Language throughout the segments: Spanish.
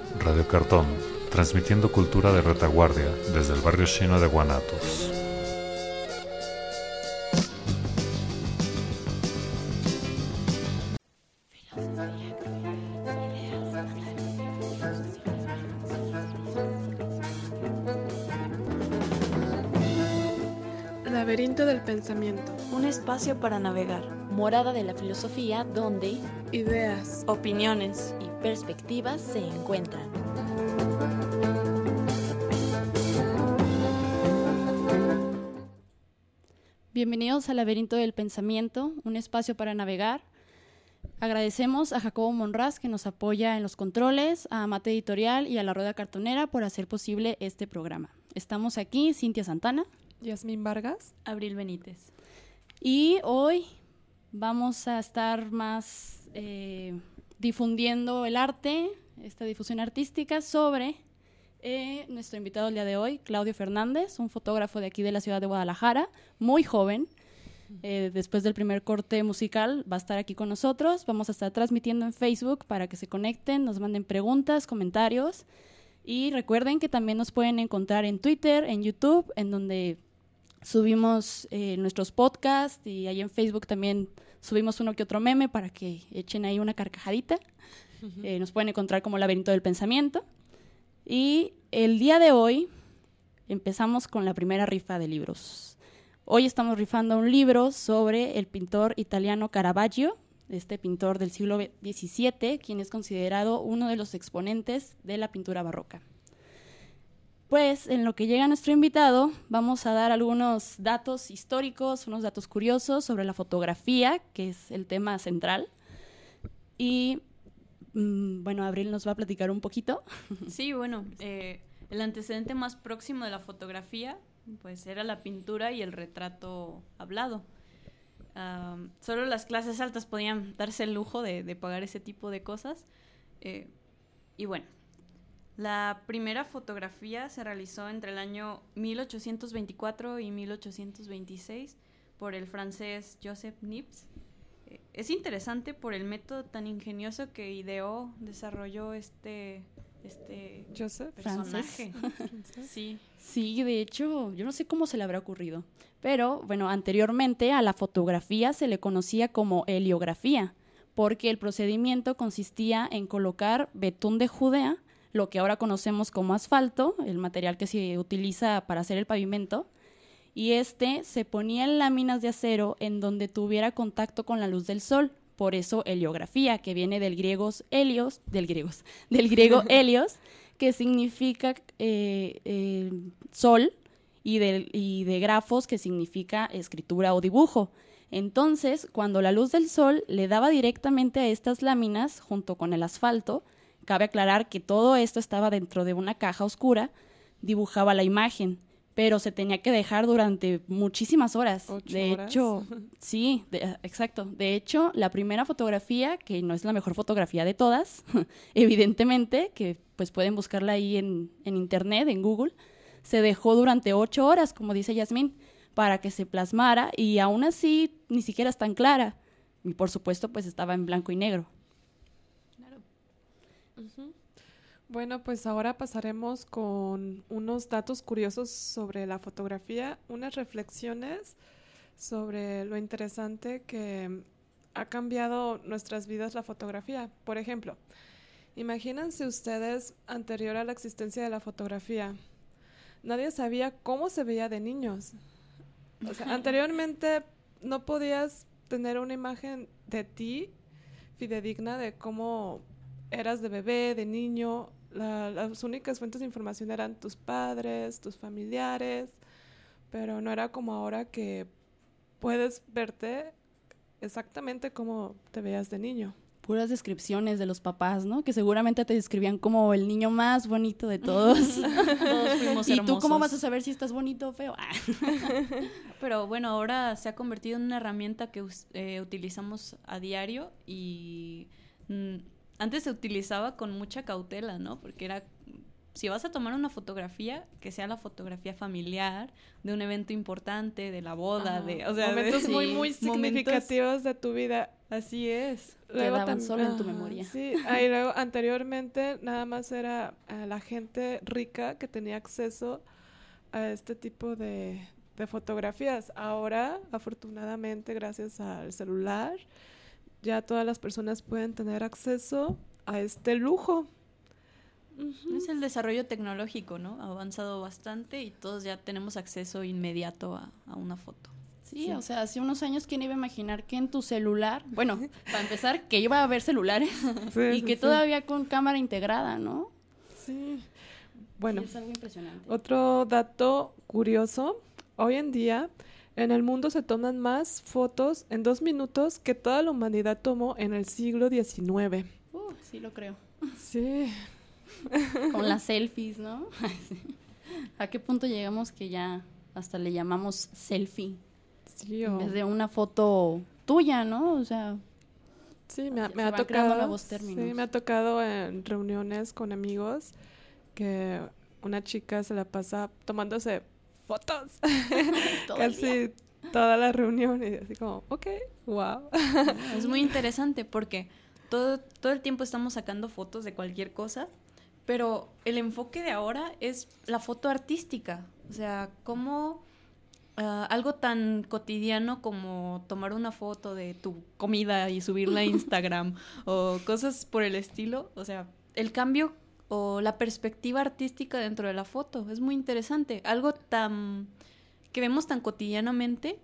Radio Cartón, transmitiendo cultura de retaguardia desde el barrio chino de Guanatos. Laberinto del pensamiento. Un espacio para navegar. Morada de la filosofía donde ideas, opiniones y perspectivas se encuentran. Bienvenidos al Laberinto del Pensamiento, un espacio para navegar. Agradecemos a Jacobo Monraz, que nos apoya en los controles, a Mate Editorial y a La Rueda Cartonera por hacer posible este programa. Estamos aquí, Cintia Santana, Yasmín Vargas, Abril Benítez. Y hoy vamos a estar más difundiendo el arte, esta difusión artística sobre nuestro invitado el día de hoy, Claudio Fernández, un fotógrafo de aquí de la ciudad de Guadalajara, muy joven. Después del primer corte musical va a estar aquí con nosotros. Vamos a estar transmitiendo en Facebook para que se conecten, nos manden preguntas, comentarios. Y recuerden que también nos pueden encontrar en Twitter, en YouTube, en donde subimos nuestros podcasts, y ahí en Facebook también subimos uno que otro meme para que echen ahí una carcajadita. Nos pueden encontrar como Laberinto del Pensamiento. Y el día de hoy empezamos con la primera rifa de libros. Hoy estamos rifando un libro sobre el pintor italiano Caravaggio, este pintor del siglo XVII, quien es considerado uno de los exponentes de la pintura barroca. Pues en lo que llega nuestro invitado, vamos a dar algunos datos históricos, unos datos curiosos sobre la fotografía, que es el tema central. Y bueno, Abril nos va a platicar un poquito. Sí, bueno, el antecedente más próximo de la fotografía pues era la pintura y el retrato hablado. Solo las clases altas podían darse el lujo de pagar ese tipo de cosas. Y bueno, la primera fotografía se realizó entre el año 1824 y 1826 por el francés Joseph Niepce. Es interesante por el método tan ingenioso que desarrolló este Joseph personaje. Sí, de hecho, yo no sé cómo se le habrá ocurrido. Pero, bueno, anteriormente a la fotografía se le conocía como heliografía, porque el procedimiento consistía en colocar betún de Judea, lo que ahora conocemos como asfalto, el material que se utiliza para hacer el pavimento, y se ponía en láminas de acero en donde tuviera contacto con la luz del sol. Por eso heliografía, que viene del griego helios, que significa sol, y de grafos, que significa escritura o dibujo. Entonces, cuando la luz del sol le daba directamente a estas láminas junto con el asfalto, cabe aclarar que todo esto estaba dentro de una caja oscura, dibujaba la imagen, pero se tenía que dejar durante muchísimas horas. 8 de horas. hecho, sí, exacto. De hecho, la primera fotografía, que no es la mejor fotografía de todas, evidentemente, que pues pueden buscarla ahí en internet, en Google, se dejó durante 8 horas, como dice Yasmín, para que se plasmara, y aún así ni siquiera es tan clara. Y por supuesto, pues estaba en blanco y negro. Bueno, pues ahora pasaremos con unos datos curiosos sobre la fotografía, unas reflexiones sobre lo interesante que ha cambiado nuestras vidas la fotografía. Por ejemplo, imagínense ustedes anterior a la existencia de la fotografía. Nadie sabía cómo se veía de niños. O sea, anteriormente no podías tener una imagen de ti fidedigna de cómo eras de bebé, de niño. Las únicas fuentes de información eran tus padres, tus familiares, pero no era como ahora que puedes verte exactamente como te veías de niño. Puras descripciones de los papás, ¿no? Que seguramente te describían como el niño más bonito de todos. Todos fuimos ¿Y hermosos. tú cómo vas a saber si estás bonito o feo? Pero bueno, ahora se ha convertido en una herramienta que utilizamos a diario y antes se utilizaba con mucha cautela, ¿no? Porque si vas a tomar una fotografía, que sea la fotografía familiar, de un evento importante, de la boda, o sea, momentos muy significativos de tu vida. Así es. Quedaban solo en tu memoria. Sí, ahí luego anteriormente nada más era la gente rica que tenía acceso a este tipo de fotografías. Ahora, afortunadamente, gracias al celular, ya todas las personas pueden tener acceso a este lujo. Es el desarrollo tecnológico, ¿no? Ha avanzado bastante y todos ya tenemos acceso inmediato a una foto. Sí, o sea, hace unos años, ¿quién iba a imaginar que en tu celular, bueno, para empezar, que iba a haber celulares y que todavía con cámara integrada, ¿no? Sí. Bueno, sí, es algo impresionante. Otro dato curioso, hoy en día en el mundo se toman más fotos en 2 minutos que toda la humanidad tomó en el siglo XIX. Sí, lo creo. Sí. Con las selfies, ¿no? ¿A qué punto llegamos que ya hasta le llamamos selfie? Sí, en vez de una foto tuya, ¿no? O sea, sí, me se ha van tocado creando nuevos términos. Sí, me ha tocado en reuniones con amigos que una chica se la pasa tomándose fotos casi toda la reunión y así como, wow. Es muy interesante porque todo el tiempo estamos sacando fotos de cualquier cosa, pero el enfoque de ahora es la foto artística. O sea, cómo algo tan cotidiano como tomar una foto de tu comida y subirla a Instagram o cosas por el estilo. O sea, el cambio o la perspectiva artística dentro de la foto es muy interesante. Algo que vemos tan cotidianamente.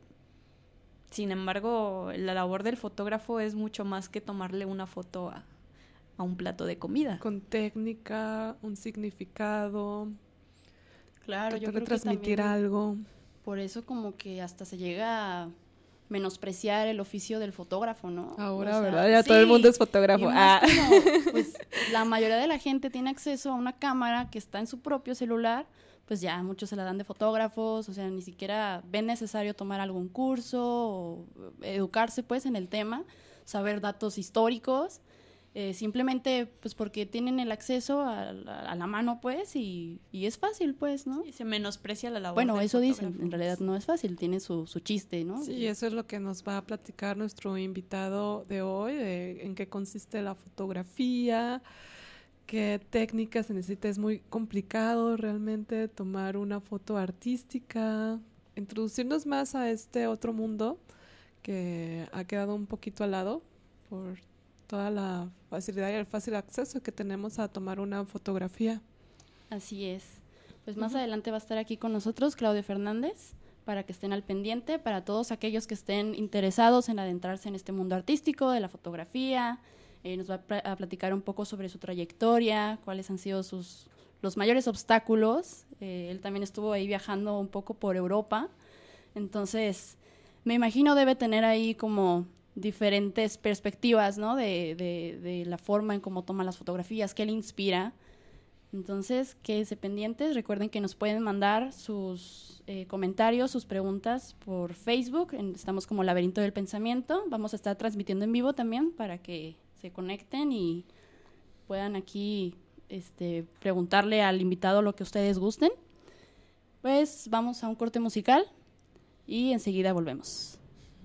Sin embargo, la labor del fotógrafo es mucho más que tomarle una foto a un plato de comida. Con técnica, un significado. Claro, yo creo que transmitir algo. Por eso como que hasta se llega a menospreciar el oficio del fotógrafo, ¿no? Ahora, o sea, ¿verdad? Ya todo el mundo es fotógrafo. Pues la mayoría de la gente tiene acceso a una cámara que está en su propio celular, pues ya muchos se la dan de fotógrafos, o sea, ni siquiera ven necesario tomar algún curso o educarse pues en el tema, saber datos históricos, simplemente pues porque tienen el acceso a la mano pues y es fácil pues, ¿no? Y se menosprecia la labor Bueno, del eso dicen, fotógrafo. en realidad no es fácil, tiene su chiste, ¿no? Sí, eso es lo que nos va a platicar nuestro invitado de hoy, en qué consiste la fotografía, qué técnica se necesita. Es muy complicado realmente tomar una foto artística, introducirnos más a este otro mundo que ha quedado un poquito al lado por toda la facilidad y el fácil acceso que tenemos a tomar una fotografía. Así es. Pues más adelante va a estar aquí con nosotros Claudio Fernández, para que estén al pendiente, para todos aquellos que estén interesados en adentrarse en este mundo artístico de la fotografía. Nos va a platicar un poco sobre su trayectoria, cuáles han sido los mayores obstáculos. Él también estuvo ahí viajando un poco por Europa, entonces me imagino debe tener ahí como diferentes perspectivas, ¿no? de la forma en cómo toma las fotografías, qué le inspira. Entonces, quédense pendientes. Recuerden que nos pueden mandar sus comentarios, sus preguntas por Facebook. Estamos como Laberinto del Pensamiento. Vamos a estar transmitiendo en vivo también para que se conecten y puedan aquí preguntarle al invitado lo que ustedes gusten. Pues vamos a un corte musical y enseguida volvemos.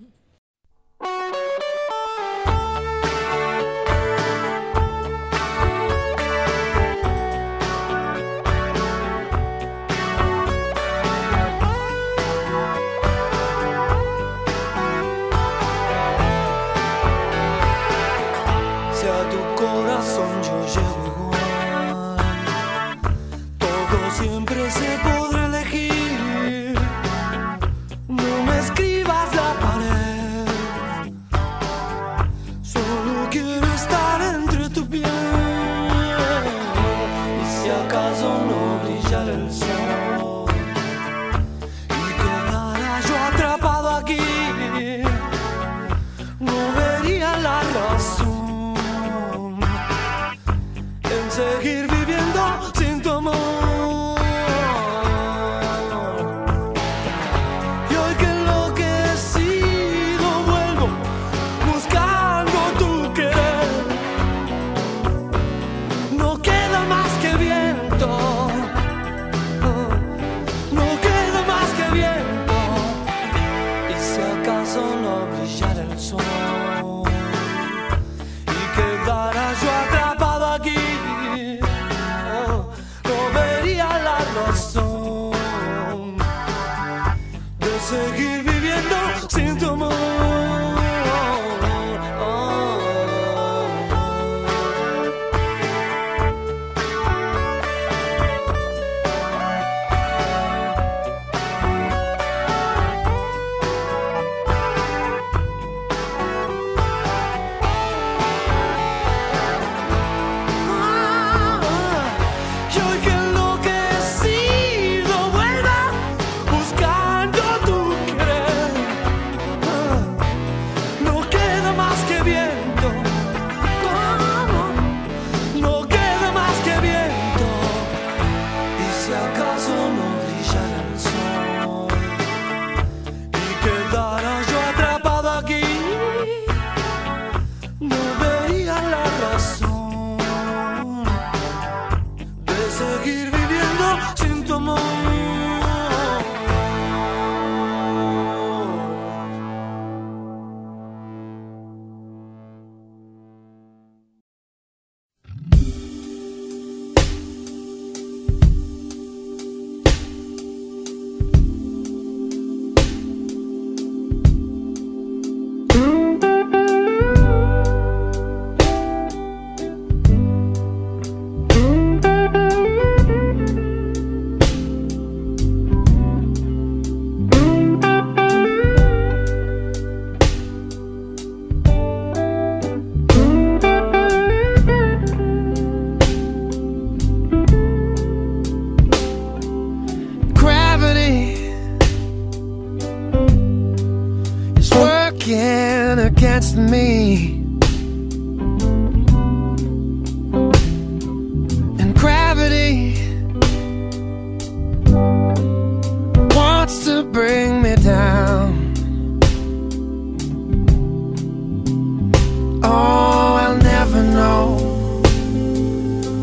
Si a tu corazón yo llego igual, todo siempre se podrá elegir. No me escribas la pared, solo quiero estar entre tu piel. Y si acaso no brillara el sol y quedara yo atrapado aquí, no vería la razón en seguir viviendo sin tu amor. Y hoy que enloquecido vuelvo buscando tu querer, no queda más que viento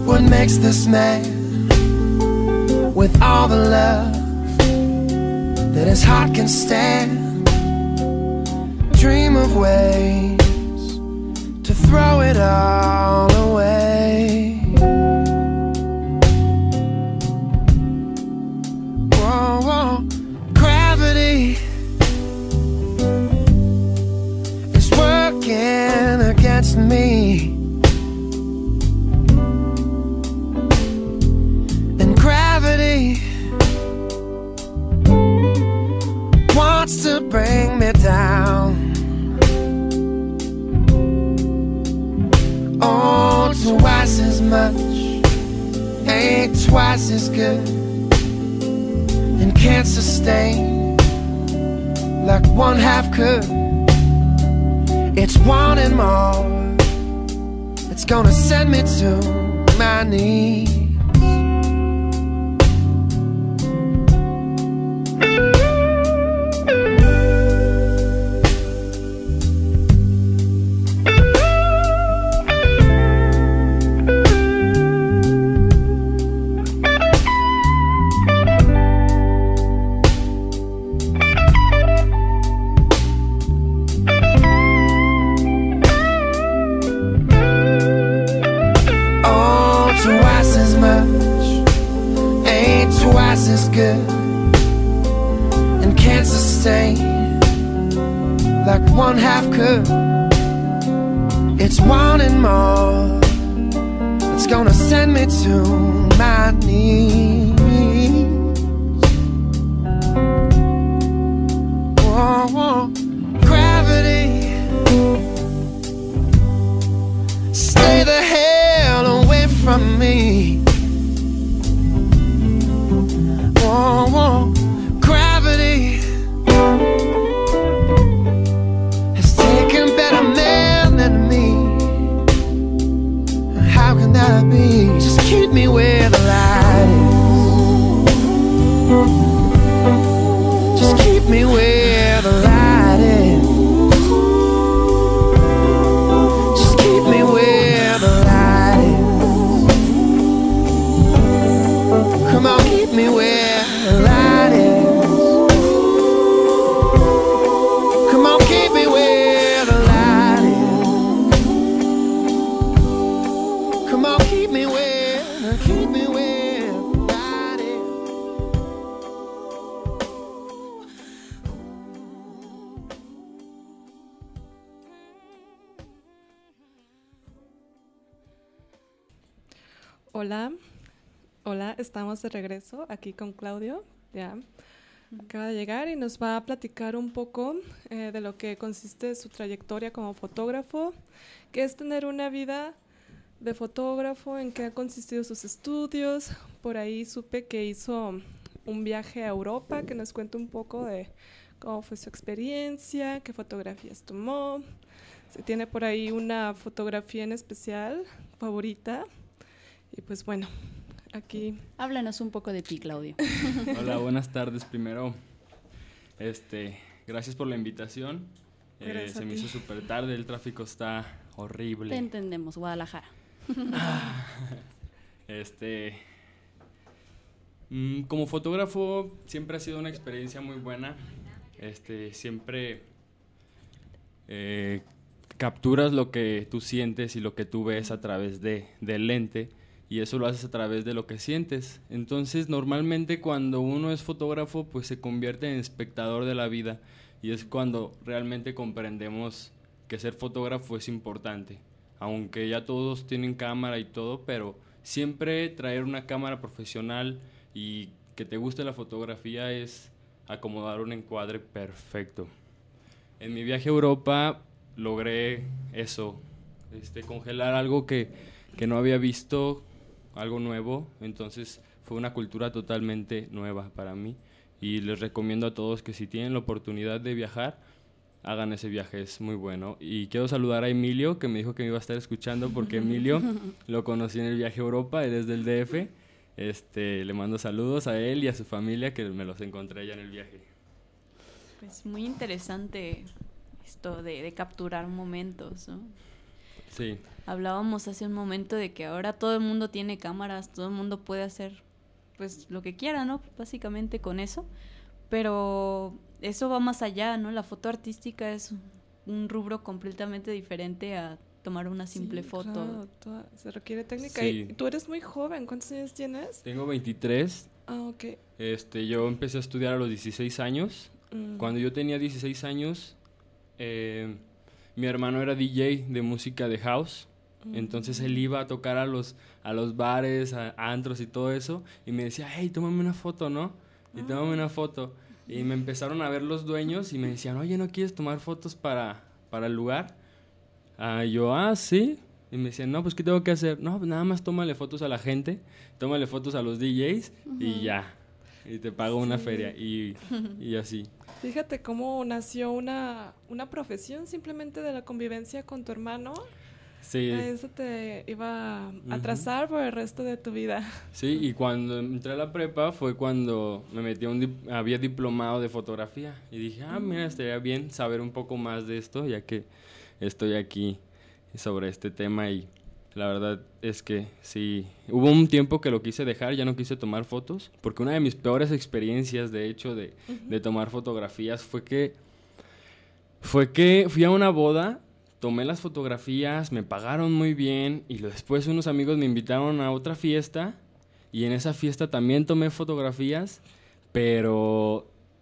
What makes this man with all the love that his heart can stand? Dream of ways to throw it all away. Whoa, whoa. Gravity is working against me. To bring me down. Oh, twice as much ain't twice as good, and can't sustain like one half could. It's wanting more, it's gonna send me to my knees. Like one half could. It's wanting more, it's gonna send me to my knees. Whoa, whoa. Gravity, stay the hell away from me. Whoa, whoa. Gravity has taken better men than me. How can that be? Just keep me where the light is. Just keep me where the light is. Just keep me where the light is. Come on, keep me where the light is. Come on, keep me where the light is. Come on, keep me where the light is. Hola, hola, estamos de regreso aquí con Claudio, ya acaba de llegar y nos va a platicar un poco de lo que consiste su trayectoria como fotógrafo, qué es tener una vida de fotógrafo, en qué han consistido sus estudios. Por ahí supe que hizo un viaje a Europa, que nos cuente un poco de cómo fue su experiencia, qué fotografías tomó, si tiene por ahí una fotografía en especial favorita. Y pues bueno, aquí... Háblanos un poco de ti, Claudio. Hola, buenas tardes. Primero, gracias por la invitación. Se me hizo súper tarde, el tráfico está horrible. Te entendemos, Guadalajara. Como fotógrafo siempre ha sido una experiencia muy buena. Siempre capturas lo que tú sientes y lo que tú ves a través del lente, y eso lo haces a través de lo que sientes. Entonces, normalmente cuando uno es fotógrafo, pues se convierte en espectador de la vida, y es cuando realmente comprendemos que ser fotógrafo es importante. Aunque ya todos tienen cámara y todo, pero siempre traer una cámara profesional y que te guste la fotografía es acomodar un encuadre perfecto. En mi viaje a Europa logré eso, congelar algo que no había visto, algo nuevo. Entonces fue una cultura totalmente nueva para mí, y les recomiendo a todos que si tienen la oportunidad de viajar, hagan ese viaje, es muy bueno. Y quiero saludar a Emilio, que me dijo que me iba a estar escuchando, porque Emilio lo conocí en el viaje a Europa, él es del DF. Le mando saludos a él y a su familia, que me los encontré allá en el viaje. Pues muy interesante esto de capturar momentos, ¿no? Sí. Hablábamos hace un momento de que ahora todo el mundo tiene cámaras, todo el mundo puede hacer pues lo que quiera, ¿no? Básicamente con eso, pero eso va más allá, ¿no? La foto artística es un rubro completamente diferente a tomar una simple foto. Claro, se requiere técnica. Sí. Y tú eres muy joven, ¿cuántos años tienes? Tengo 23. Ah, ok. Yo empecé a estudiar a los 16 años. Cuando yo tenía 16 años, mi hermano era DJ de música de house. Entonces él iba a tocar a los bares, a antros y todo eso, y me decía, hey, tómame una foto, ¿no? Y tómame una foto. Y me empezaron a ver los dueños y me decían, oye, ¿no quieres tomar fotos para el lugar? Yo, sí. Y me decían, no, pues, ¿qué tengo que hacer? No, pues nada más tómale fotos a la gente, tómale fotos a los DJs y ya. Y te pago una feria y así. Fíjate cómo nació una profesión simplemente de la convivencia con tu hermano. Sí. Eso te iba a trazar por el resto de tu vida. Sí, y cuando entré a la prepa fue cuando me metí había diplomado de fotografía. Y dije, mira, estaría bien saber un poco más de esto, ya que estoy aquí sobre este tema. Y la verdad es que sí, hubo un tiempo que lo quise dejar, ya no quise tomar fotos, porque una de mis peores experiencias, de hecho, de tomar fotografías fue que fui a una boda. Tomé las fotografías, me pagaron muy bien y después unos amigos me invitaron a otra fiesta y en esa fiesta también tomé fotografías, pero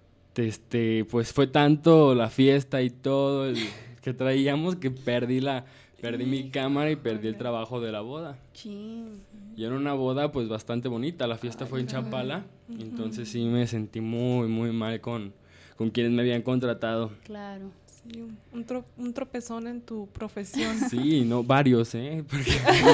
pues fue tanto la fiesta y todo que traíamos que perdí mi cámara y perdí el trabajo de la boda. Sí. Y era una boda pues bastante bonita, la fiesta fue en Chapala, entonces sí me sentí muy, muy mal con quienes me habían contratado. Claro. Sí, un tropezón en tu profesión. Sí, no, varios, porque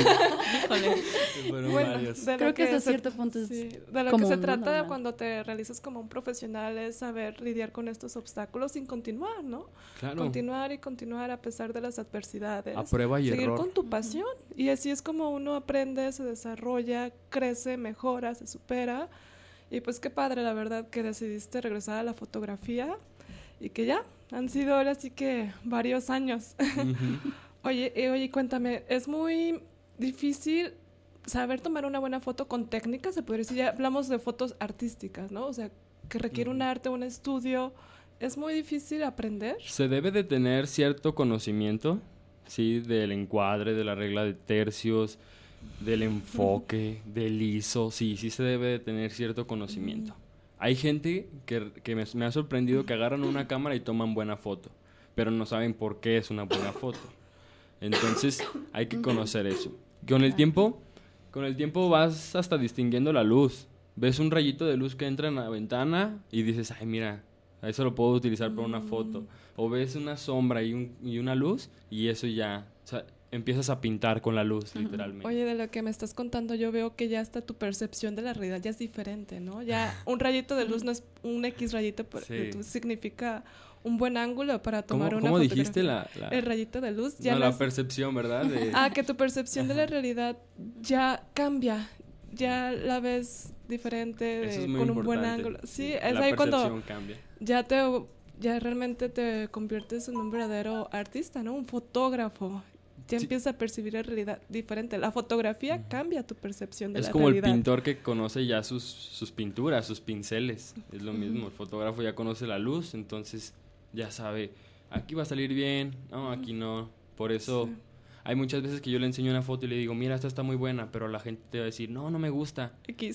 fueron Bueno, varios. Creo que hasta cierto punto es de lo común, que se ¿no? trata Normal. cuando te realizas como un profesional es saber lidiar con estos obstáculos sin continuar, ¿no? Claro. Continuar y continuar a pesar de las adversidades. A prueba y seguir error. con tu pasión. Y así es como uno aprende, se desarrolla, crece, mejora, se supera. Y pues qué padre, la verdad, que decidiste regresar a la fotografía y que ya han sido ahora sí que varios años. Oye, cuéntame, es muy difícil saber tomar una buena foto con técnica, se podría decir, ya hablamos de fotos artísticas, ¿no? O sea, que requiere un arte, un estudio. ¿Es muy difícil aprender? Se debe de tener cierto conocimiento, sí, del encuadre, de la regla de tercios, del enfoque, del ISO, sí se debe de tener cierto conocimiento. Hay gente que me ha sorprendido que agarran una cámara y toman buena foto, pero no saben por qué es una buena foto. Entonces hay que conocer eso. Con el tiempo vas hasta distinguiendo la luz. Ves un rayito de luz que entra en la ventana y dices, ay, mira, eso lo puedo utilizar para una foto. O ves una sombra y una luz y eso ya, o sea, empiezas a pintar con la luz, literalmente. Oye, de lo que me estás contando, yo veo que ya hasta tu percepción de la realidad ya es diferente, ¿no? Ya un rayito de luz no es un X rayito, significa un buen ángulo para tomar una fotografía. ¿Cómo dijiste el rayito de luz? Ya la percepción, ¿verdad? Que tu percepción de la realidad ya cambia, ya la ves diferente, con un buen ángulo. Sí, es ahí cuando cambia. ya realmente te conviertes en un verdadero artista, ¿no? Un fotógrafo. Ya empiezas a percibir la realidad diferente. La fotografía cambia tu percepción de la realidad. Es como el pintor que conoce ya sus pinturas, sus pinceles. Es lo mismo. El fotógrafo ya conoce la luz, entonces ya sabe, aquí va a salir bien, no, aquí no. Por eso hay muchas veces que yo le enseño una foto y le digo, mira, esta está muy buena, pero la gente te va a decir, no me gusta. X.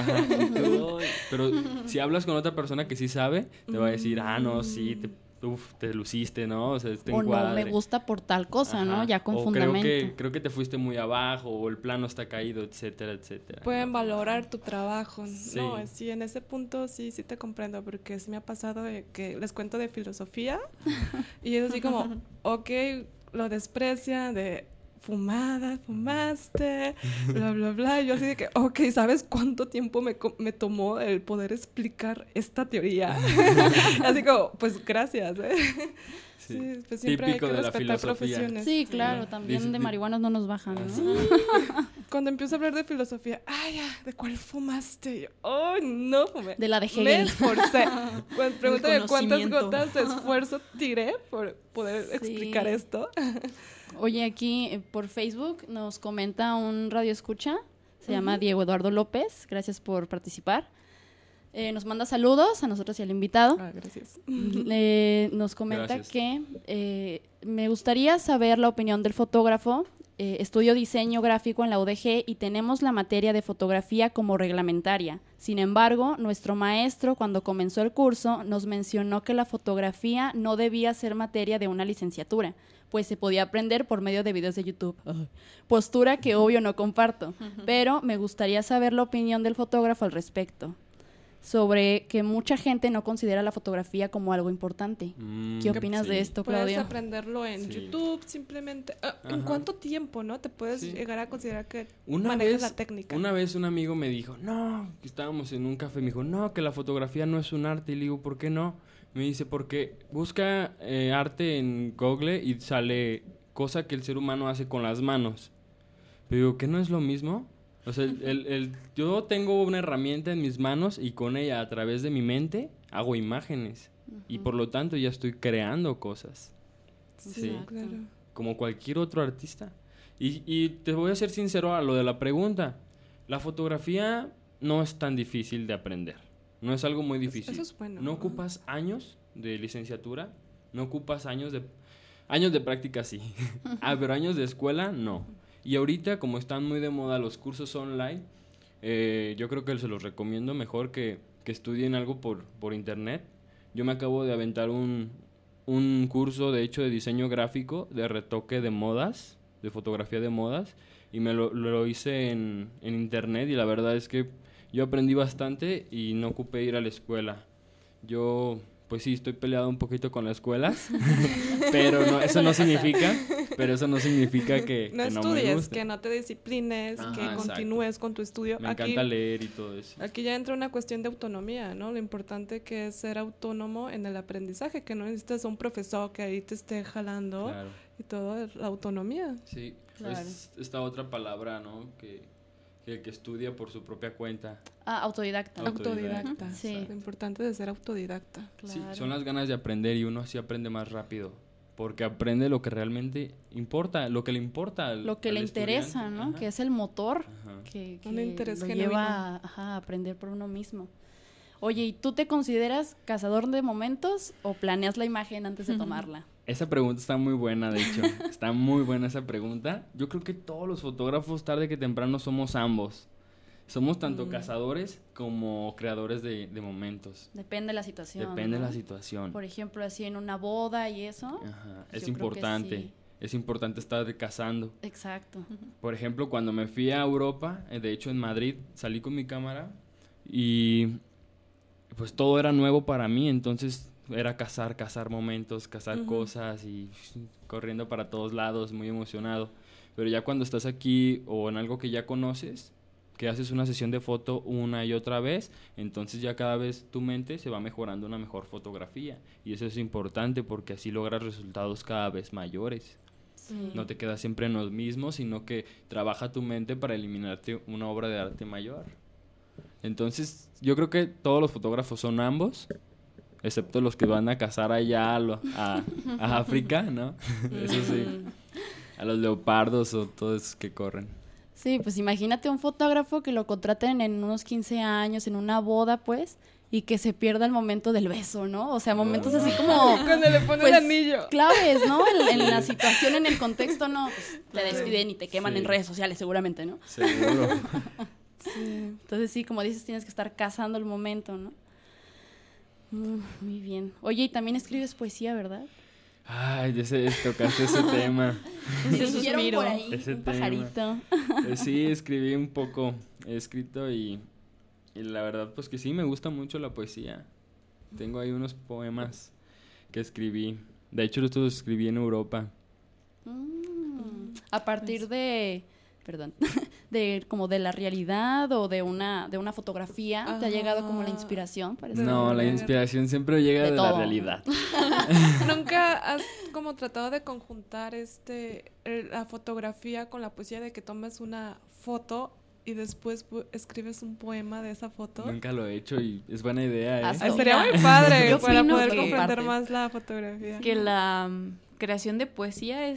Pero si hablas con otra persona que sí sabe, te va a decir, no, sí, te luciste, ¿no? O sea, o no me gusta por tal cosa, ¿no? Ya con fundamento. Creo que te fuiste muy abajo, o el plano está caído, etcétera, etcétera. Pueden valorar tu trabajo. Sí. No, sí, en ese punto sí te comprendo, porque sí me ha pasado que les cuento de filosofía y es así como, ok, lo desprecia de fumaste, bla, bla, bla. Y yo así de que, ok, ¿sabes cuánto tiempo me tomó el poder explicar esta teoría? Así como, pues gracias, Sí, pues siempre típico hay que de la respetar filosofía. profesiones. Sí, claro, también de marihuanas no nos bajan, ¿no? Sí. Cuando empiezo a hablar de filosofía, ¿de cuál fumaste? Y yo, no fumé. De la de Hegel. Me esforcé. Pregúntame cuántas gotas de esfuerzo tiré por poder explicar esto. Oye, aquí por Facebook nos comenta un radioescucha, se llama Diego Eduardo López, gracias por participar. Nos manda saludos a nosotros y al invitado. Gracias. Nos comenta Gracias. que me gustaría saber la opinión del fotógrafo. Estudio diseño gráfico en la UDG y tenemos la materia de fotografía como reglamentaria. Sin embargo, nuestro maestro, cuando comenzó el curso, nos mencionó que la fotografía no debía ser materia de una licenciatura, pues se podía aprender por medio de videos de YouTube. Postura que obvio no comparto, pero me gustaría saber la opinión del fotógrafo al respecto, sobre que mucha gente no considera la fotografía como algo importante. ¿Qué opinas de esto, Puedes Claudio? aprenderlo en YouTube, simplemente. ¿En Ajá. cuánto tiempo, no? Te puedes Sí. llegar a considerar que Una manejas la técnica. Una vez un amigo me dijo, no, que estábamos en un café, me dijo, no, que la fotografía no es un arte. Y le digo, ¿por qué no? Me dice, porque busca arte en Google y sale cosa que el ser humano hace con las manos. Pero digo, ¿que no es lo mismo? O sea, yo tengo una herramienta en mis manos y con ella, a través de mi mente, hago imágenes. Y por lo tanto ya estoy creando cosas. Sí. Claro. Como cualquier otro artista. Y te voy a ser sincero a lo de la pregunta. La fotografía no es tan difícil de aprender. No es algo muy difícil. Eso es bueno, No ¿no? ocupas años de licenciatura, no ocupas años de práctica, sí. Pero años de escuela, no. Y ahorita, como están muy de moda los cursos online, yo creo que se los recomiendo mejor que estudien algo por internet. Yo me acabo de aventar un curso, de hecho, de diseño gráfico, de retoque de modas, de fotografía de modas, y me lo hice en internet, y la verdad es que yo aprendí bastante y no ocupé ir a la escuela. Yo, pues sí, estoy peleado un poquito con las escuelas, pero eso no significa que No que no me estudies, guste. que no te disciplines, Ajá, que exacto. continúes con tu estudio. Me encanta leer y todo eso. Aquí ya entra una cuestión de autonomía, ¿no? Lo importante que es ser autónomo en el aprendizaje, que no necesitas un profesor que ahí te esté jalando Claro. y todo, es la autonomía. Sí, Claro. es esta otra palabra, ¿no? Que estudia por su propia cuenta. Autodidacta. Autodidacta. Sí. Lo importante de ser autodidacta. Sí, Claro. son las ganas de aprender y uno así aprende más rápido. Porque aprende lo que realmente importa, lo que le importa al Lo que al le interesa, estudiante. ¿no? Ajá. Que es el motor Ajá. que Un interés lo genuino. lleva a aprender por uno mismo. Oye, ¿y tú te consideras cazador de momentos o planeas la imagen antes de tomarla? Esa pregunta está muy buena, de hecho. Está muy buena esa pregunta. Yo creo que todos los fotógrafos, tarde que temprano, somos ambos. Somos tanto cazadores como creadores de momentos. Depende de la situación. Depende de ¿no? la situación. Por ejemplo, así en una boda y eso. Ajá. yo Es creo que importante. sí. Es importante estar cazando. Exacto. Por ejemplo, cuando me fui a Europa, de hecho en Madrid, salí con mi cámara y pues todo era nuevo para mí, entonces era cazar momentos, cazar cosas y corriendo para todos lados, muy emocionado. Pero ya cuando estás aquí o en algo que ya conoces, que haces una sesión de foto una y otra vez, entonces ya cada vez tu mente se va mejorando una mejor fotografía. Y eso es importante porque así logras resultados cada vez mayores. Sí. No te quedas siempre en lo mismo, sino que trabaja tu mente para eliminarte una obra de arte mayor. Entonces, yo creo que todos los fotógrafos son ambos, excepto los que van a cazar allá a África, ¿no? Eso sí. A los leopardos o todos esos que corren. Sí, pues imagínate un fotógrafo que lo contraten en unos 15 años, en una boda, pues, y que se pierda el momento del beso, ¿no? O sea, momentos así como... Cuando le ponen pues, el anillo. claves, ¿no? En la situación, en el contexto, no, pues te despiden y te queman Sí. en redes sociales seguramente, ¿no? Seguro. Sí. Entonces sí, como dices, tienes que estar cazando el momento, ¿no? Muy bien. Oye, y también escribes poesía, ¿verdad? Ay, tocaste ese tema. Ese Dijeron suspiro. por ahí, Ese un tema. pajarito. Sí, escribí un poco, he escrito y la verdad pues que sí, me gusta mucho la poesía. Tengo ahí unos poemas que escribí. De hecho, los escribí en Europa. A partir de, perdón, de como de la realidad o de una fotografía, ¿te ha llegado como la inspiración para escribir? No, la inspiración siempre llega De de la todo. realidad. ¿Nunca has como tratado de conjuntar la fotografía con la poesía, de que tomes una foto y después escribes un poema de esa foto? Nunca lo he hecho y es buena idea, ¿eh? Hazlo. Sería muy padre Yo para opino poder que comprender parte. más la fotografía. Que la creación de poesía es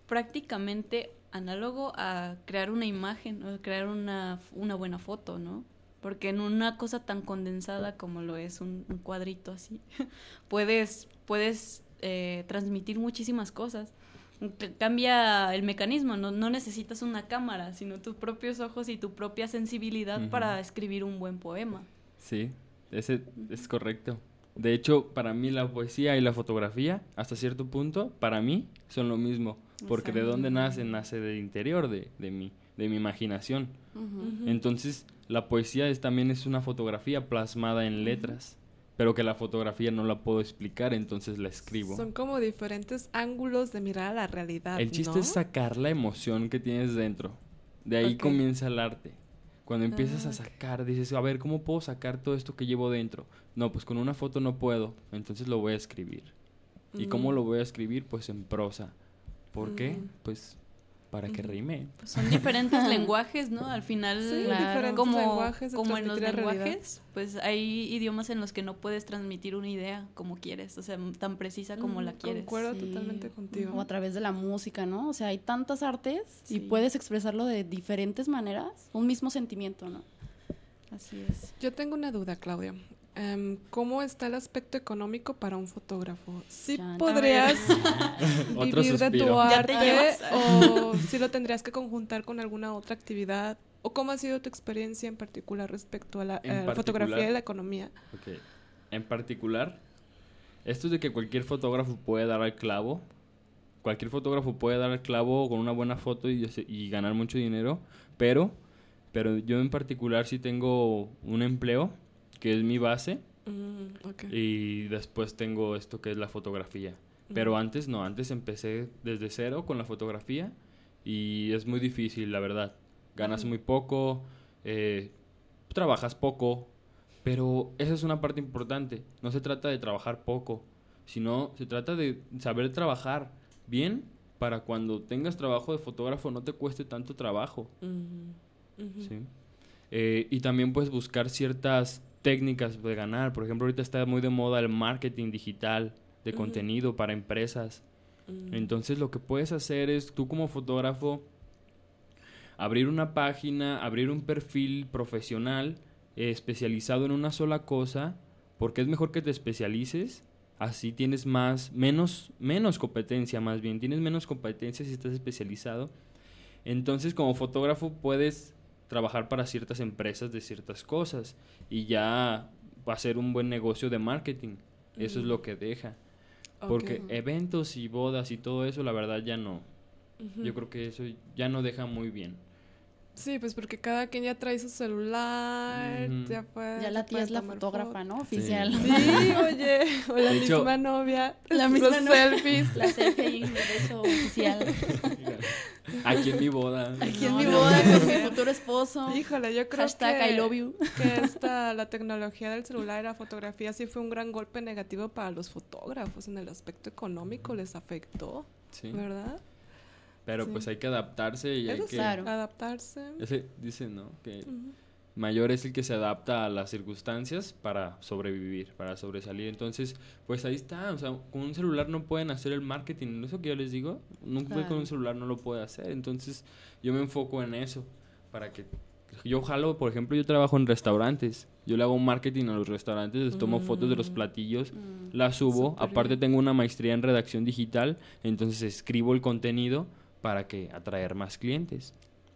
prácticamente análogo a crear una imagen o crear una buena foto, ¿no? Porque en una cosa tan condensada como lo es un cuadrito así, puedes transmitir muchísimas cosas. Cambia el mecanismo, no necesitas una cámara, sino tus propios ojos y tu propia sensibilidad para escribir un buen poema. Sí, ese es correcto. De hecho, para mí la poesía y la fotografía, hasta cierto punto, para mí son lo mismo. Porque ¿de dónde nace? Nace del interior de mi imaginación. Entonces, la poesía también es una fotografía plasmada en letras, pero que la fotografía no la puedo explicar, entonces la escribo. Son como diferentes ángulos de mirar a la realidad, El chiste ¿no? es sacar la emoción que tienes dentro. De ahí comienza el arte. Cuando empiezas a sacar, dices, a ver, ¿cómo puedo sacar todo esto que llevo dentro? No, pues con una foto no puedo, entonces lo voy a escribir. ¿Y cómo lo voy a escribir? Pues en prosa. ¿Por qué? Pues para que rime. Pues son diferentes lenguajes, ¿no? Al final, diferentes lenguajes de como en los transmitir la lenguajes, pues hay idiomas en los que no puedes transmitir una idea como quieres, o sea, tan precisa como la quieres. Concuerdo totalmente contigo. O a través de la música, ¿no? O sea, hay tantas artes y puedes expresarlo de diferentes maneras, un mismo sentimiento, ¿no? Así es. Yo tengo una duda, Claudia. ¿Cómo está el aspecto económico para un fotógrafo? ¿Sí podrías vivir de tu arte o si lo tendrías que conjuntar con alguna otra actividad? ¿O cómo ha sido tu experiencia en particular respecto a la fotografía y la economía? Okay. En particular, esto es de que cualquier fotógrafo puede dar al clavo. Cualquier fotógrafo puede dar al clavo con una buena foto y ganar mucho dinero, pero yo en particular sí tengo un empleo que es mi base, y después tengo esto que es la fotografía. Pero antes no, antes empecé desde cero con la fotografía y es muy difícil, la verdad. Ganas muy poco, trabajas poco, pero esa es una parte importante. No se trata de trabajar poco, sino se trata de saber trabajar bien para cuando tengas trabajo de fotógrafo no te cueste tanto trabajo. ¿Sí? Y también puedes buscar ciertas técnicas de ganar. Por ejemplo, ahorita está muy de moda el marketing digital de contenido para empresas. Entonces lo que puedes hacer es tú como fotógrafo abrir una página, abrir un perfil profesional especializado en una sola cosa, porque es mejor que te especialices. Así tienes menos competencia, más bien tienes menos competencia si estás especializado. Entonces como fotógrafo puedes trabajar para ciertas empresas de ciertas cosas y ya va a ser un buen negocio de marketing. Eso es lo que deja. Porque eventos y bodas y todo eso, la verdad ya no. Yo creo que eso ya no deja muy bien. Sí, pues porque cada quien ya trae su celular, ya la tía es la fotógrafa, ¿no? Oficial. Sí, oye, o la misma novia, los selfies. La selfie, beso oficial. Aquí en mi boda. Aquí en mi boda con mi futuro esposo. Híjole, yo creo #I love you. que la tecnología del celular y la fotografía sí fue un gran golpe negativo para los fotógrafos. En el aspecto económico les afectó, ¿verdad? Pero pues hay que adaptarse y hay que adaptarse. Dicen, ¿no? Que mayor es el que se adapta a las circunstancias para sobrevivir, para sobresalir. Entonces, pues ahí está. O sea, con un celular no pueden hacer el marketing. Eso que yo les digo, con un celular no lo puede hacer. Entonces, yo me enfoco en eso. Para que yo por ejemplo, yo trabajo en restaurantes. Yo le hago marketing a los restaurantes, les tomo fotos de los platillos, las subo. Aparte tengo una maestría en redacción digital, entonces escribo el contenido para que atraer más clientes.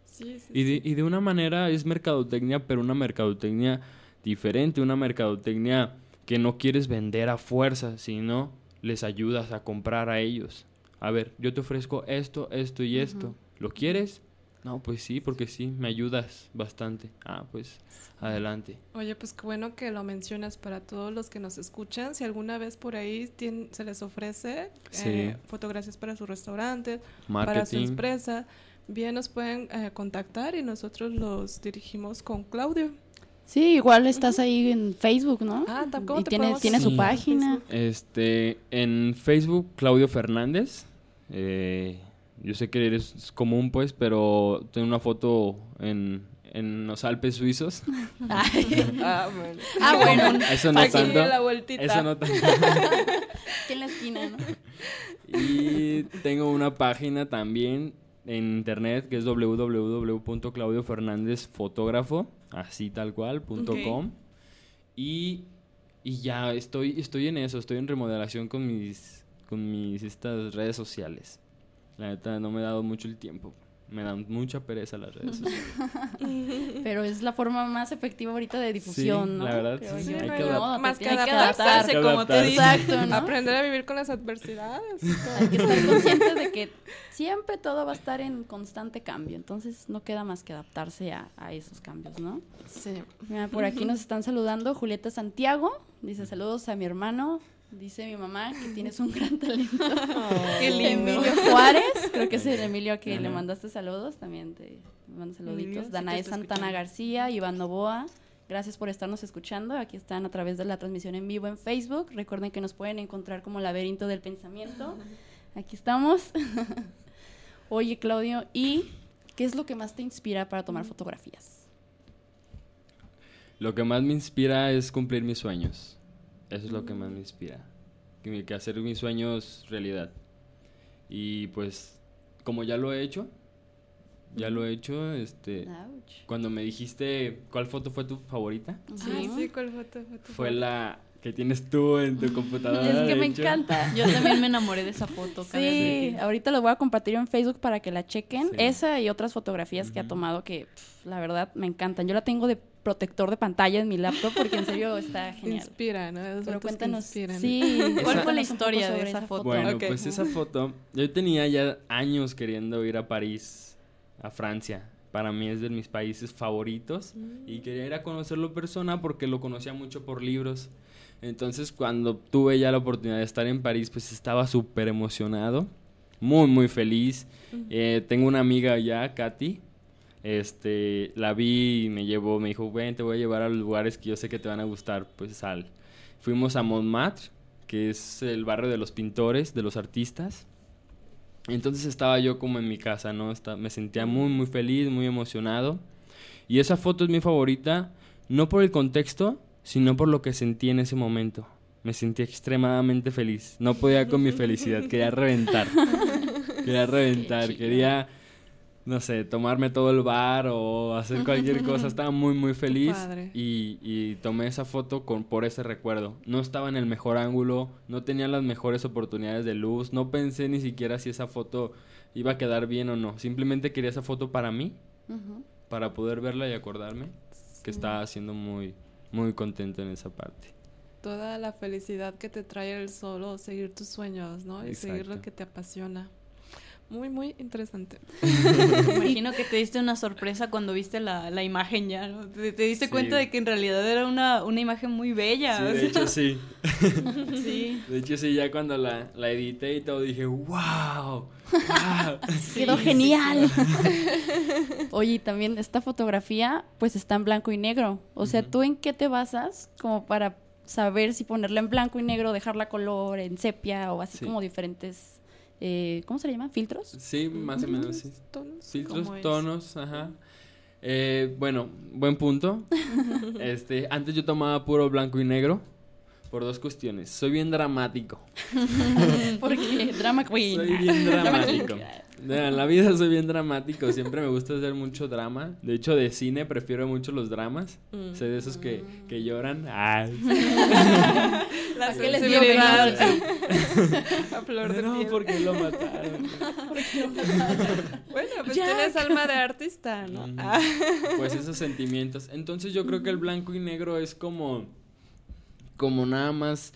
Y de una manera es mercadotecnia, pero una mercadotecnia diferente, una mercadotecnia que no quieres vender a fuerza, sino les ayudas a comprar a ellos. A ver, yo te ofrezco esto, esto y esto. ¿Lo quieres? No, pues sí, porque sí, me ayudas bastante. Pues adelante. Oye, pues qué bueno que lo mencionas para todos los que nos escuchan. Si alguna vez por ahí se les ofrece fotografías para su restaurante, para su empresa, bien nos pueden contactar y nosotros los dirigimos con Claudio. Sí, igual estás ahí en Facebook, ¿no? Tampoco y tiene su página. En Facebook, Claudio Fernández. Yo sé que eres común, pues, pero tengo una foto en los Alpes suizos. Bueno. Eso no tanto. La vueltita. Eso no tanto. Aquí en la esquina, ¿no? Y tengo una página también en internet que es www.claudiofernandezfotógrafo, así tal cual, .com. Y ya estoy en eso, estoy en remodelación con mis estas redes sociales. La neta no me he dado mucho el tiempo. Me dan mucha pereza las redes sociales. Pero es la forma más efectiva ahorita de difusión, Sí, ¿no? la verdad, Creo sí. yo. Hay no que hay adaptar. más que Hay que adaptarse. Adaptarse, como te Adaptarse. dices. Exacto, ¿no? Aprender a vivir con las adversidades. Hay que estar conscientes de que siempre todo va a estar en constante cambio, entonces no queda más que adaptarse a esos cambios, ¿no? Sí. Mira, por aquí nos están saludando Julieta Santiago, dice saludos a mi hermano, dice mi mamá que tienes un gran talento. Qué lindo. Emilio Juárez, creo que es el Emilio a que le mandaste saludos, también te mando saluditos. Emilio, sí Danae te está Santana escuchando. García, Iván Novoa, gracias por estarnos escuchando. Aquí están a través de la transmisión en vivo en Facebook. Recuerden que nos pueden encontrar como Laberinto del Pensamiento. Aquí estamos. Oye, Claudio, ¿y qué es lo que más te inspira para tomar fotografías? Lo que más me inspira es cumplir mis sueños. Eso es lo que más me inspira. Que hacer mis sueños realidad. Y pues, como ya lo he hecho, Ouch. cuando me dijiste cuál foto fue tu favorita, Sí, sí, ¿cuál foto? fue la que tienes tú en tu computadora. Es que de me hecho. encanta. Yo también me enamoré de esa foto. Sí, ahorita lo voy a compartir en Facebook para que la chequen. Sí. Esa y otras fotografías que ha tomado que, la verdad, me encantan. Yo la tengo de protector de pantalla en mi laptop porque en serio está genial. Inspira, ¿no? Esas Pero fotos que cuéntanos, inspiran. sí, ¿Cuál fue la cuéntanos un historia poco de sobre esa foto? Bueno, Ok. pues esa foto, yo tenía ya años queriendo ir a París, a Francia. Para mí es de mis países favoritos y quería ir a conocerlo en persona porque lo conocía mucho por libros. Entonces, cuando tuve ya la oportunidad de estar en París, pues estaba súper emocionado, muy, muy feliz. Tengo una amiga allá, Katy. La vi y me dijo, ven, te voy a llevar a los lugares que yo sé que te van a gustar. Pues fuimos a Montmartre, que es el barrio de los pintores, de los artistas. Entonces estaba yo como en mi casa, ¿no? Me sentía muy, muy feliz, muy emocionado. Y esa foto es mi favorita, no por el contexto, sino por lo que sentí en ese momento. Me sentí extremadamente feliz. No podía con mi felicidad, quería reventar. Quería, no sé, tomarme todo el bar o hacer cualquier cosa. Estaba muy, muy feliz. Padre. Y tomé esa foto por ese recuerdo. No estaba en el mejor ángulo, no tenía las mejores oportunidades de luz, no pensé ni siquiera si esa foto iba a quedar bien o no. Simplemente quería esa foto para mí, para poder verla y acordarme que estaba siendo muy, muy contento en esa parte. Toda la felicidad que te trae el solo seguir tus sueños, ¿no? Y seguir lo Exacto. que te apasiona. Muy, muy interesante. Me imagino que te diste una sorpresa cuando viste la imagen ya, ¿no? Te diste Sí. cuenta de que en realidad era una imagen muy bella. Sí, o de sea. hecho sí. Sí. De hecho sí, ya cuando la edité y todo dije, ¡wow! Quedó genial. Oye, y también esta fotografía pues está en blanco y negro. O sea, ¿tú en qué te basas como para saber si ponerla en blanco y negro, dejarla color, en sepia o así Sí. como diferentes, ¿cómo se le llama? ¿Filtros? Sí, más o menos, sí. Tonos. Filtros, ¿Cómo es? tonos, ajá. Bueno, buen punto. Antes yo tomaba puro blanco y negro por dos cuestiones. Soy bien dramático. Porque drama queen. Soy bien dramático. En la vida soy bien dramático. Siempre me gusta hacer mucho drama. De hecho, de cine prefiero mucho los dramas. Soy de esos que lloran. Ay. La ¿A qué les dio sensibilidad pena? a flor de No, piel. porque lo mataron. Bueno, pues Jack. tienes alma de artista, ¿no? Ujú. Ah. Pues esos sentimientos. Entonces yo creo que el blanco y negro es como nada más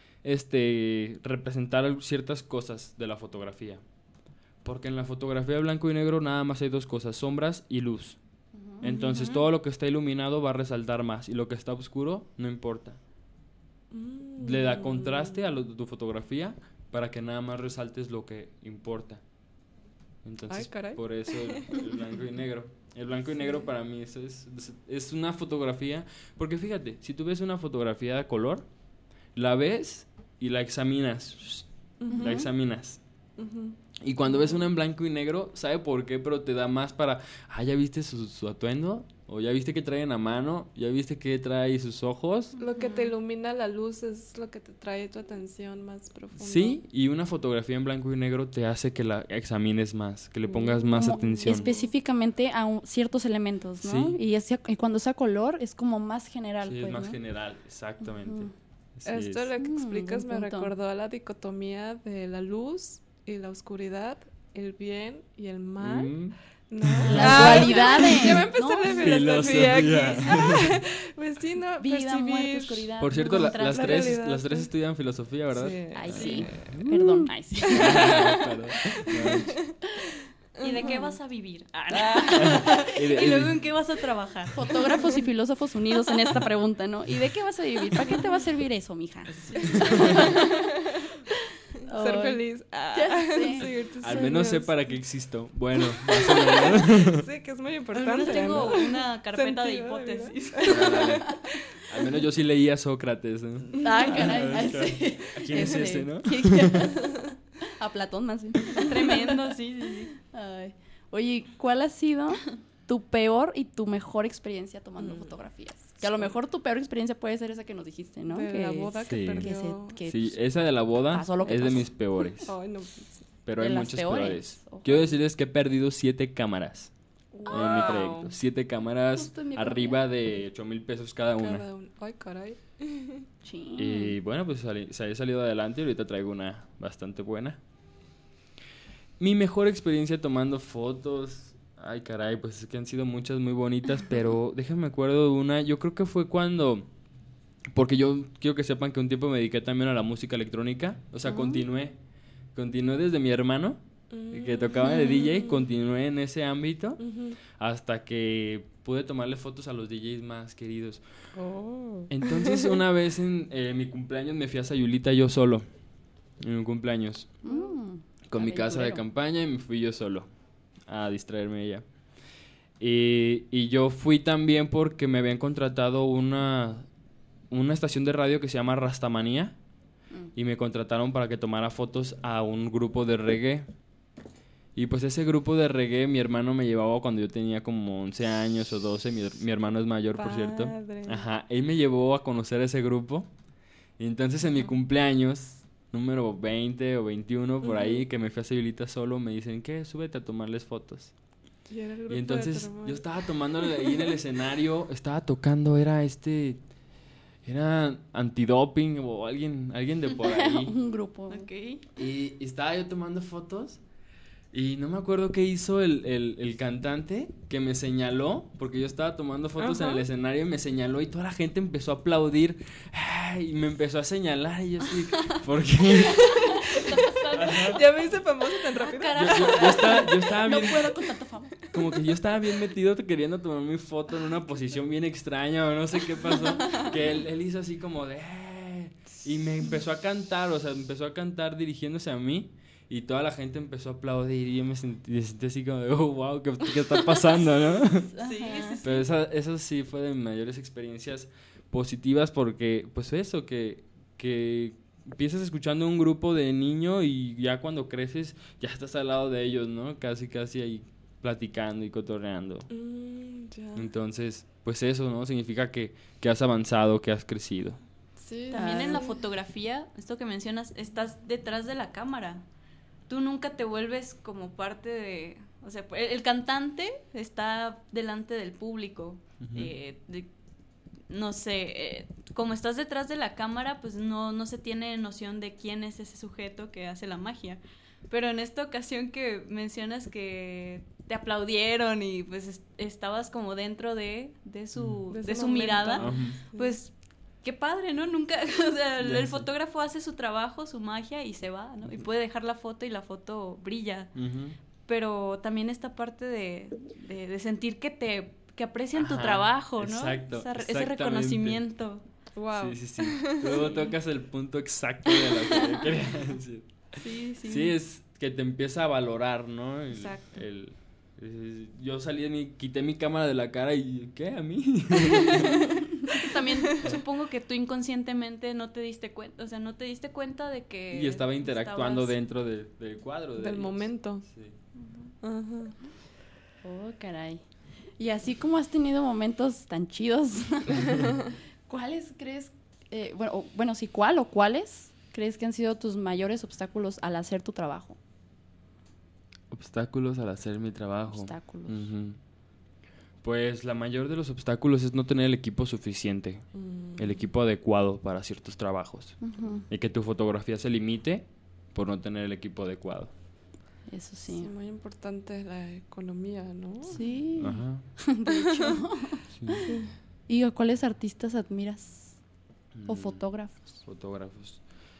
representar ciertas cosas de la fotografía. Porque en la fotografía blanco y negro nada más hay dos cosas, sombras y luz. Entonces todo lo que está iluminado va a resaltar más y lo que está oscuro no importa. Le da contraste a tu fotografía para que nada más resaltes lo que importa. Entonces, Ay, caray. por eso el blanco y negro. El blanco y negro para mí es una fotografía. Porque fíjate, si tú ves una fotografía de color, la ves y la examinas. La examinas. Ujú. Y cuando ves una en blanco y negro, sabe por qué, pero te da más para, ¿ya viste su atuendo? ¿O ya viste que trae en la mano? ¿Ya viste que trae sus ojos? Lo que te ilumina la luz es lo que te trae tu atención más profunda. Sí, y una fotografía en blanco y negro te hace que la examines más, que le pongas más Como atención. específicamente a ciertos elementos, ¿no? Sí. Y cuando sea color es como más general, Sí, pues, es más ¿no? general, exactamente. Ujú. Así Esto es. lo que explicas buen me punto. recordó a la dicotomía de la luz y la oscuridad, el bien y el mal. Mm. ¿No? Las dualidades, Ya me empecé ¿no? la filosofía Filosofía. aquí. Pues sí, ¿no? Vida, Percibir. muerte, oscuridad. Por cierto, contraste. las La tres realidad, las tres sí. estudian filosofía, ¿verdad? Sí. Ay, Sí. sí. Perdón. Ay, sí. Perdón. ¿Y de qué vas a vivir? Y ¿Y luego en qué vas a trabajar? Fotógrafos y filósofos unidos en esta pregunta, ¿no? ¿Y de qué vas a vivir? ¿Para qué te va a servir eso, mija? Ser Ay. feliz. Ya sé. Seguir tus al menos sé sueños. para qué existo. Bueno, más o menos. Sí, que es muy Al importante. menos tengo ¿no? una carpeta de Sentido de vida. hipótesis. Al menos yo sí leía a Sócrates, ¿no? Ah, caray. Ay, sí. ¿A quién es ese, no? A Platón, más bien. Tremendo, sí. Ay. Oye, ¿cuál ha sido tu peor y tu mejor experiencia tomando fotografías? Que a lo mejor tu peor experiencia puede ser esa que nos dijiste, ¿no? De que la boda Sí. que Que perdió. Sí, esa de la boda pasó lo que es de pasó. mis peores. Ay, no. Pues, Pero De hay las muchas peores. peores. Ojo. Quiero decirles que he perdido 7 cámaras en mi trayecto. 7 cámaras Justo en mi arriba de 8,000 pesos cada una. cada uno. Ay, caray. Sí. Y bueno, pues he salido adelante y ahorita traigo una bastante buena. Mi mejor experiencia tomando fotos. Ay, caray, pues es que han sido muchas muy bonitas, pero déjenme acuerdo de una. Yo creo que fue cuando. Porque yo quiero que sepan que un tiempo me dediqué también a la música electrónica. O sea, continué desde mi hermano, que tocaba de DJ, continué en ese ámbito hasta que pude tomarle fotos a los DJs más queridos. Oh. Entonces, una vez en mi cumpleaños me fui a Sayulita yo solo. En mi cumpleaños. Con mi casa de aventurero. campaña y me fui yo solo a distraerme ella. Y yo fui también porque me habían contratado una estación de radio que se llama Rastamanía y me contrataron para que tomara fotos a un grupo de reggae. Y pues ese grupo de reggae mi hermano me llevaba cuando yo tenía como 11 años o 12. Mi hermano es mayor, por cierto. Padre. Ajá, él me llevó a conocer ese grupo. Y entonces en mi cumpleaños, número 20 o 21, por ahí, que me fui a Sayulita solo, me dicen, ¿qué? Súbete a tomarles fotos. Y, era el grupo Y de entonces tu hermano. yo estaba tomándole ahí en el escenario, estaba tocando, era antidoping o alguien de por ahí. Un grupo. Ok. Y estaba yo tomando fotos y no me acuerdo qué hizo el cantante que me señaló, porque yo estaba tomando fotos en el escenario y me señaló y toda la gente empezó a aplaudir y me empezó a señalar y yo así, ¿por qué? Ya me hice famoso tan rápido. Yo estaba No bien, puedo con tanta fama. como que yo estaba bien metido queriendo tomar mi foto en una posición bien extraña o no sé qué pasó, que él hizo así como de y me empezó a cantar, o sea, empezó a cantar dirigiéndose a mí y toda la gente empezó a aplaudir y yo me sentí así como de wow, ¿qué está pasando, no? Sí. Pero esa sí fue de mis mayores experiencias positivas porque, pues eso, que empiezas escuchando un grupo de niños y ya cuando creces ya estás al lado de ellos, ¿no? Casi ahí platicando y cotorreando. Ya. Entonces, pues eso, ¿no? Significa que has avanzado, que has crecido. Sí. También en la fotografía, esto que mencionas, estás detrás de la cámara. Tú nunca te vuelves como parte de... O sea, el cantante está delante del público. No sé, como estás detrás de la cámara, pues no se tiene noción de quién es ese sujeto que hace la magia. Pero en esta ocasión que mencionas que te aplaudieron y pues estabas como dentro de su momento. mirada, Ajá. pues qué padre, ¿no? Nunca, o sea, Ya el sé. fotógrafo hace su trabajo, su magia y se va, ¿no? Y puede dejar la foto y la foto brilla. Ujú. Pero también esta parte de sentir que aprecian tu Ajá, trabajo, ¿no? exacto, Ese exactamente. reconocimiento. Wow. Sí. Luego tocas el punto exacto de lo que yo quería decir. Sí. Sí, es que te empieza a valorar, ¿no? Exacto. Yo salí quité mi cámara de la cara y ¿qué? ¿A mí? también supongo que tú inconscientemente no te diste cuenta, o sea, no te diste cuenta de que... Y estaba interactuando dentro del cuadro. Del ellos. momento. Sí. Ajá. Oh, caray. Y así como has tenido momentos tan chidos, ¿cuáles crees, sí, cuál o cuáles crees que han sido tus mayores obstáculos al hacer tu trabajo? Obstáculos al hacer mi trabajo. Obstáculos. Uh-huh. Pues la mayor de los obstáculos es no tener el equipo suficiente, el equipo adecuado para ciertos trabajos. Uh-huh. Y que tu fotografía se limite por no tener el equipo adecuado. Eso Sí, sí. muy importante la economía, ¿no? Sí, Ajá. de hecho. Sí. ¿Y a cuáles artistas admiras? ¿O fotógrafos? Fotógrafos.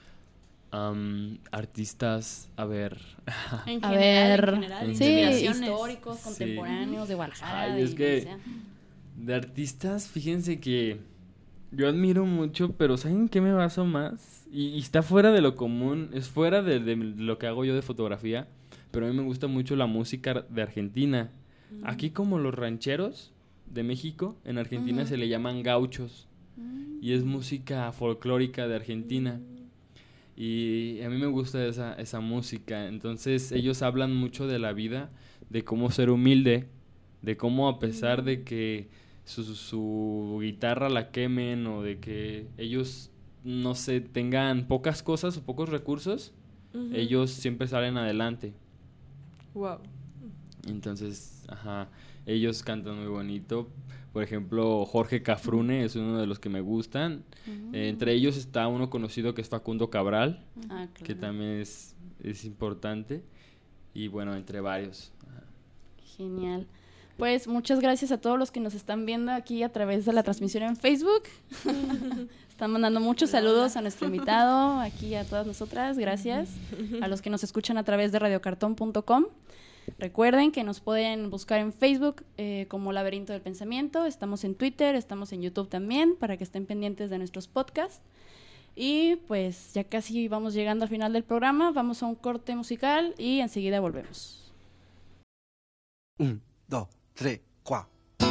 Artistas, a ver. En A general, ver, sí, inspiraciones. históricos, Sí. contemporáneos, de Guadalajara. Ay, de es que- donde sea. De artistas, fíjense que yo admiro mucho, pero ¿saben qué me baso más? Y está fuera de lo común, es fuera de lo que hago yo de fotografía, pero a mí me gusta mucho la música de Argentina. Aquí como los rancheros de México, en Argentina se le llaman gauchos, y es música folclórica de Argentina. Y a mí me gusta esa música, entonces ellos hablan mucho de la vida, de cómo ser humilde, de cómo a pesar de que su guitarra la quemen o de que ellos, no sé, tengan pocas cosas o pocos recursos, Ujú. ellos siempre salen adelante. Wow. Entonces, ajá, ellos cantan muy bonito. Por ejemplo, Jorge Cafrune es uno de los que me gustan. Entre ellos está uno conocido que es Facundo Cabral, Ah, que claro. también es importante. Y bueno, entre varios. Ajá. Genial. Pues muchas gracias a todos los que nos están viendo aquí a través de la transmisión en Facebook. Están mandando muchos saludos a nuestro invitado, aquí a todas nosotras, gracias. A los que nos escuchan a través de radiocartón.com. Recuerden que nos pueden buscar en Facebook como Laberinto del Pensamiento. Estamos en Twitter, estamos en YouTube también, para que estén pendientes de nuestros podcasts. Y pues ya casi vamos llegando al final del programa. Vamos a un corte musical y enseguida volvemos. 1, 2, 3, 4.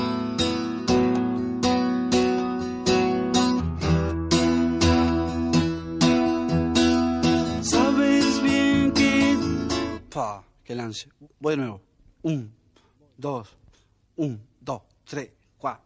Sabes bien que... Pa, que lance. Voy de nuevo. 1, 2, 1, 2, 3, 4.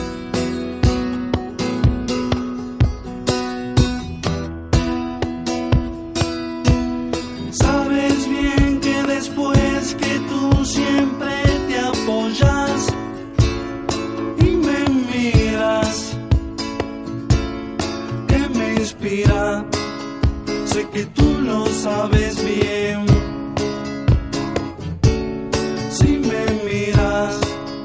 Sabes bien que después que tú siempre te apoyas y me miras, que me inspira, sé que tú lo sabes bien. Si me miras,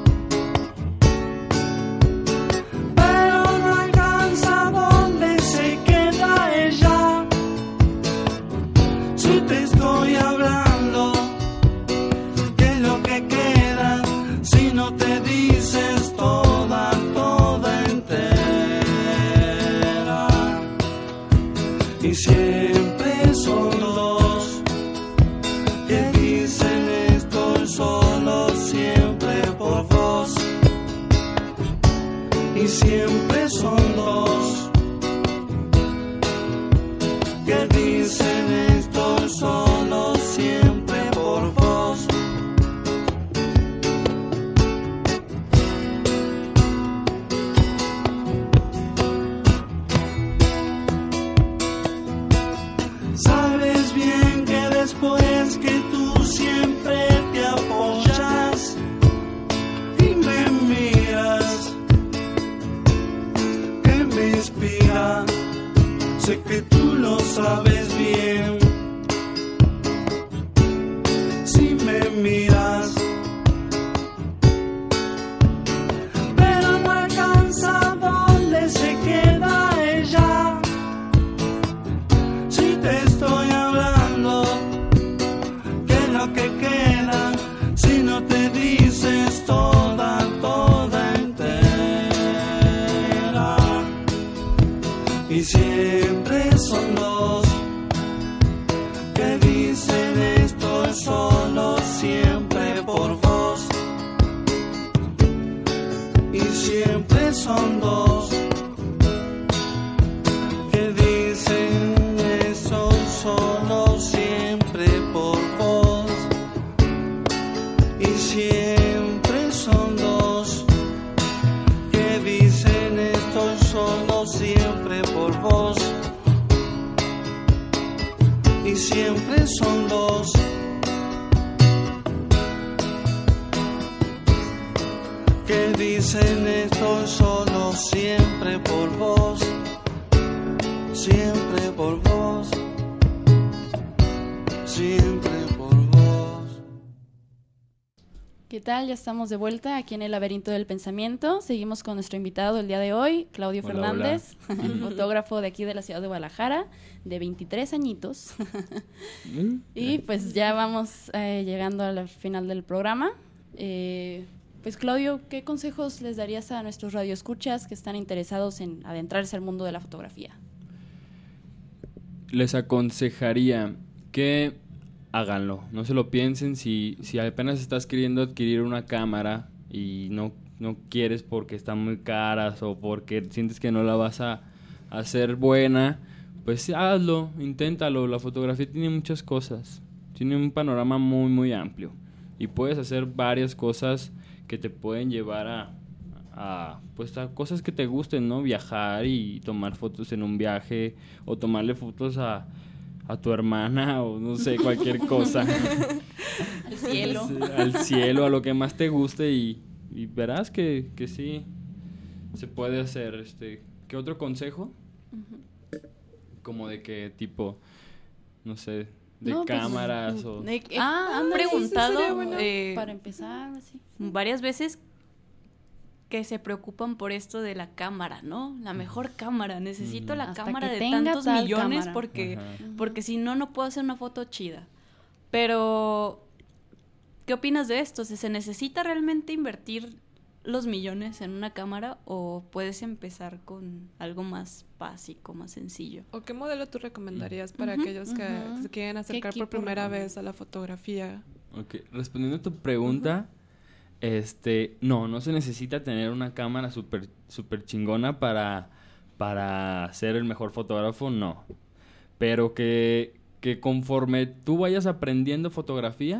pero no alcanza donde se queda ella. Si te estoy hablando, ¿qué es lo que queda si no te dices toda entera? Y siempre son dos que dicen estoy solo siempre por vos. Y siempre son dos que dicen estoy solo siempre por vos. Sabes bien que después que tú siempre te apoyas y me miras, que me inspira, sé que tú lo sabes bien. Si me miras, pero no alcanza donde se queda ella. Si te estoy hablando, ¿qué es lo que queda si no te dices toda entera? Y siempre son dos que dicen estoy solo siempre por vos. Y siempre son dos solo, siempre por vos. Y siempre son dos. Que dicen estoy solo, siempre por vos. Siempre por vos. Siempre por vos. ¿Qué tal? Ya estamos de vuelta aquí en el Laberinto del Pensamiento. Seguimos con nuestro invitado el día de hoy, Claudio Fernández, fotógrafo de aquí de la ciudad de Guadalajara, de 23 añitos. Y pues ya vamos llegando al final del programa. Pues Claudio, ¿qué consejos les darías a nuestros radioescuchas que están interesados en adentrarse al mundo de la fotografía? Les aconsejaría que háganlo, no se lo piensen. Si apenas estás queriendo adquirir una cámara y no quieres porque están muy caras o porque sientes que no la vas a hacer buena, pues hazlo, inténtalo. La fotografía tiene muchas cosas, tiene un panorama muy muy amplio y puedes hacer varias cosas que te pueden llevar a cosas que te gusten, ¿no? Viajar y tomar fotos en un viaje o tomarle fotos a tu hermana o no sé, cualquier cosa. Al cielo. Sí, al cielo, a lo que más te guste y verás que sí se puede hacer. ¿Qué otro consejo? Uh-huh. Como de qué tipo, no sé, de cámaras o... Han preguntado para empezar, así. Varias veces que se preocupan por esto de la cámara, ¿no? La mejor cámara, necesito la hasta cámara de tenga tantos tal millones cámara. porque si no puedo hacer una foto chida. Pero, ¿qué opinas de esto? ¿Se necesita realmente invertir los millones en una cámara o puedes empezar con algo más básico, más sencillo? ¿O qué modelo tú recomendarías para aquellos que se quieren acercar por primera vez a la fotografía? Ok, respondiendo a tu pregunta, no se necesita tener una cámara súper chingona para ser el mejor fotógrafo, no. Pero que conforme tú vayas aprendiendo fotografía,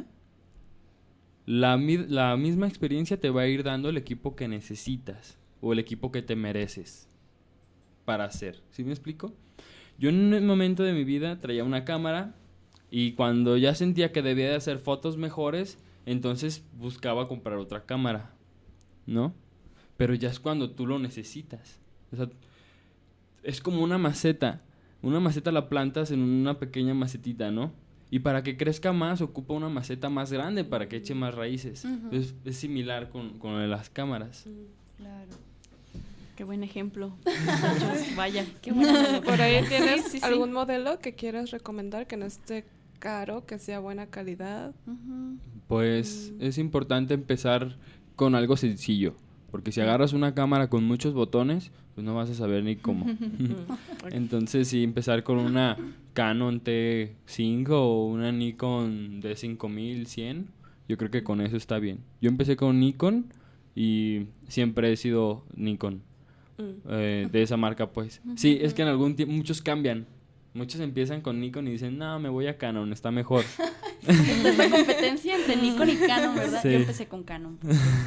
la misma experiencia te va a ir dando el equipo que necesitas o el equipo que te mereces para hacer. ¿Sí me explico? Yo en un momento de mi vida traía una cámara y cuando ya sentía que debía de hacer fotos mejores, entonces buscaba comprar otra cámara, ¿no? Pero ya es cuando tú lo necesitas. O sea, es como una maceta. Una maceta la plantas en una pequeña macetita, ¿no? Y para que crezca más, ocupa una maceta más grande para que eche más raíces. Uh-huh. Es similar con las cámaras. Claro. Qué buen ejemplo. Vaya. Qué buena. ¿Por ahí tienes algún modelo que quieras recomendar que no esté caro, que sea buena calidad? Uh-huh. Pues es importante empezar con algo sencillo. Porque si agarras una cámara con muchos botones, pues no vas a saber ni cómo. Entonces, sí, empezar con una Canon T5 o una Nikon D5100, yo creo que con eso está bien. Yo empecé con Nikon y siempre he sido Nikon, de esa marca, pues. Sí, es que en algún tiempo muchos cambian. Muchos empiezan con Nikon y dicen, no, me voy a Canon, está mejor. Esta es la competencia entre Nikon y Canon, ¿verdad? Sí. Yo empecé con Canon.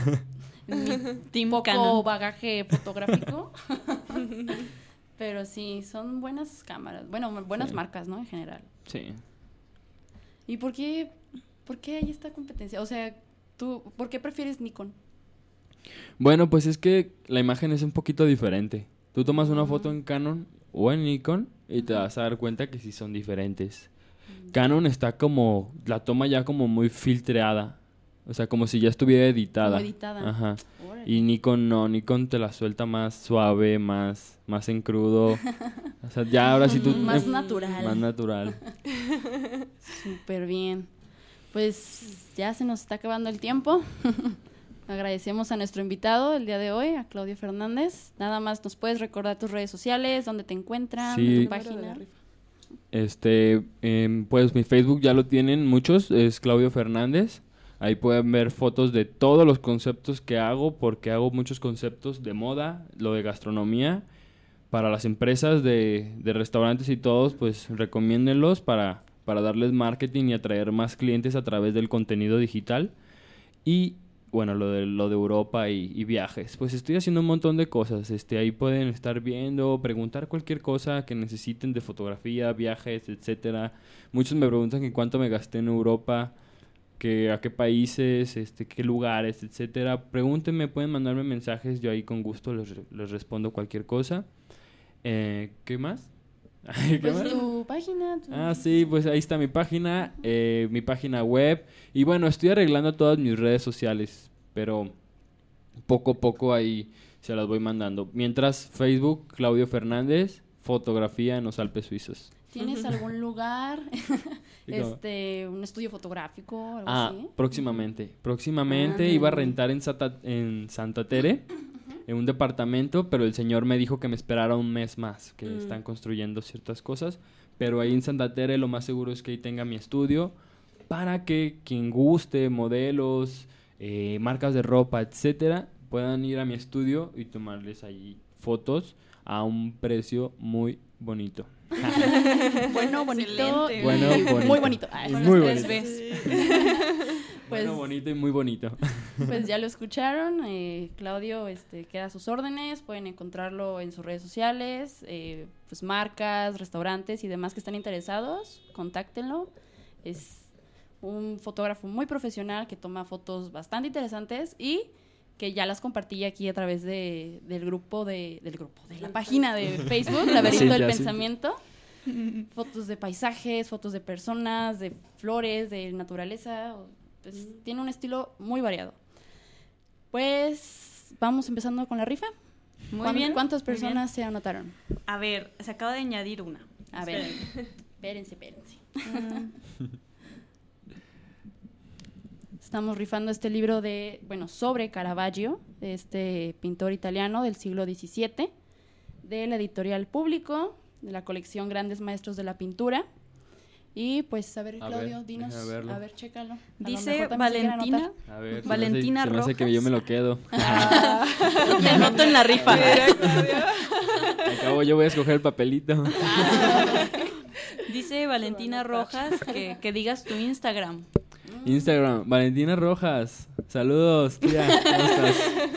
Team poco Canon. bagaje fotográfico. Pero sí, son buenas cámaras. Bueno, buenas marcas, ¿no? En general. Sí. ¿Y por qué hay esta competencia? O sea, ¿por qué prefieres Nikon? Bueno, pues es que la imagen es un poquito diferente. Tú tomas una foto en Canon o en Nikon y te vas a dar cuenta que sí son diferentes. Canon está como, la toma ya como muy filtrada. O sea, como si ya estuviera editada. Como editada. Ajá. Y Nikon no, Nikon te la suelta más suave, más en crudo. O sea, ya ahora sí tú... Más natural. Más natural. Súper bien. Pues ya se nos está acabando el tiempo. Agradecemos a nuestro invitado el día de hoy, a Claudio Fernández. Nada más, ¿nos puedes recordar tus redes sociales, dónde te encuentran, sí. tu página? Pues mi Facebook ya lo tienen muchos, es Claudio Fernández. Ahí pueden ver fotos de todos los conceptos que hago, porque hago muchos conceptos de moda, lo de gastronomía. Para las empresas de restaurantes y todos, pues recomiéndenlos para darles marketing y atraer más clientes a través del contenido digital. Y bueno, lo de Europa y viajes. Pues estoy haciendo un montón de cosas. Ahí pueden estar viendo, preguntar cualquier cosa que necesiten de fotografía, viajes, etcétera. Muchos me preguntan que cuánto me gasté en Europa, que a qué países, qué lugares, etcétera. Pregúntenme, pueden mandarme mensajes, yo ahí con gusto les respondo cualquier cosa. ¿Qué más? ¿Qué Pues más? tu página. Sí, pues ahí está mi página web. Y bueno, estoy arreglando todas mis redes sociales, pero poco a poco ahí se las voy mandando. Mientras, Facebook, Claudio Fernández, fotografía en los Alpes suizos. ¿Tienes algún lugar, un estudio fotográfico, algo así? Próximamente iba a rentar en Santa Tere, en un departamento, pero el señor me dijo que me esperara un mes más, que están construyendo ciertas cosas, pero ahí en Santa Tere lo más seguro es que ahí tenga mi estudio, para que quien guste, modelos, marcas de ropa, etcétera, puedan ir a mi estudio y tomarles ahí fotos a un precio muy bonito. Bueno, bonito. Excelente. Bueno, bonito. Muy bonito. Y Con muy las bonito. 3 Bs. Pues, Bueno, bonito y muy bonito. Pues ya lo escucharon, Claudio queda a sus órdenes, pueden encontrarlo en sus redes sociales, pues marcas, restaurantes y demás que están interesados, contáctenlo. Es un fotógrafo muy profesional que toma fotos bastante interesantes y que ya las compartí aquí a través de la página de Facebook, Laberinto del Pensamiento. Fotos de paisajes, fotos de personas, de flores, de naturaleza. Pues, tiene un estilo muy variado. Pues vamos empezando con la rifa. Muy bien. ¿Cuántas muy bien. personas se anotaron? A ver, se acaba de añadir una. A ver, Esperen. espérense. Estamos rifando este libro sobre Caravaggio, de este pintor italiano del siglo XVII, de la editorial Público, de la colección Grandes Maestros de la Pintura. Y pues, a ver, Claudio, dinos, déjame verlo. a ver, chécalo. A lo Dice mejor también se quiere Valentina. anotar. A ver, Valentina se me hace que Rojas. yo me lo quedo. Me anoto en la rifa. Al cabo yo voy a escoger el papelito. Dice Valentina Rojas que digas tu Instagram. Instagram, Valentina Rojas. Saludos, tía. ¿Cómo estás?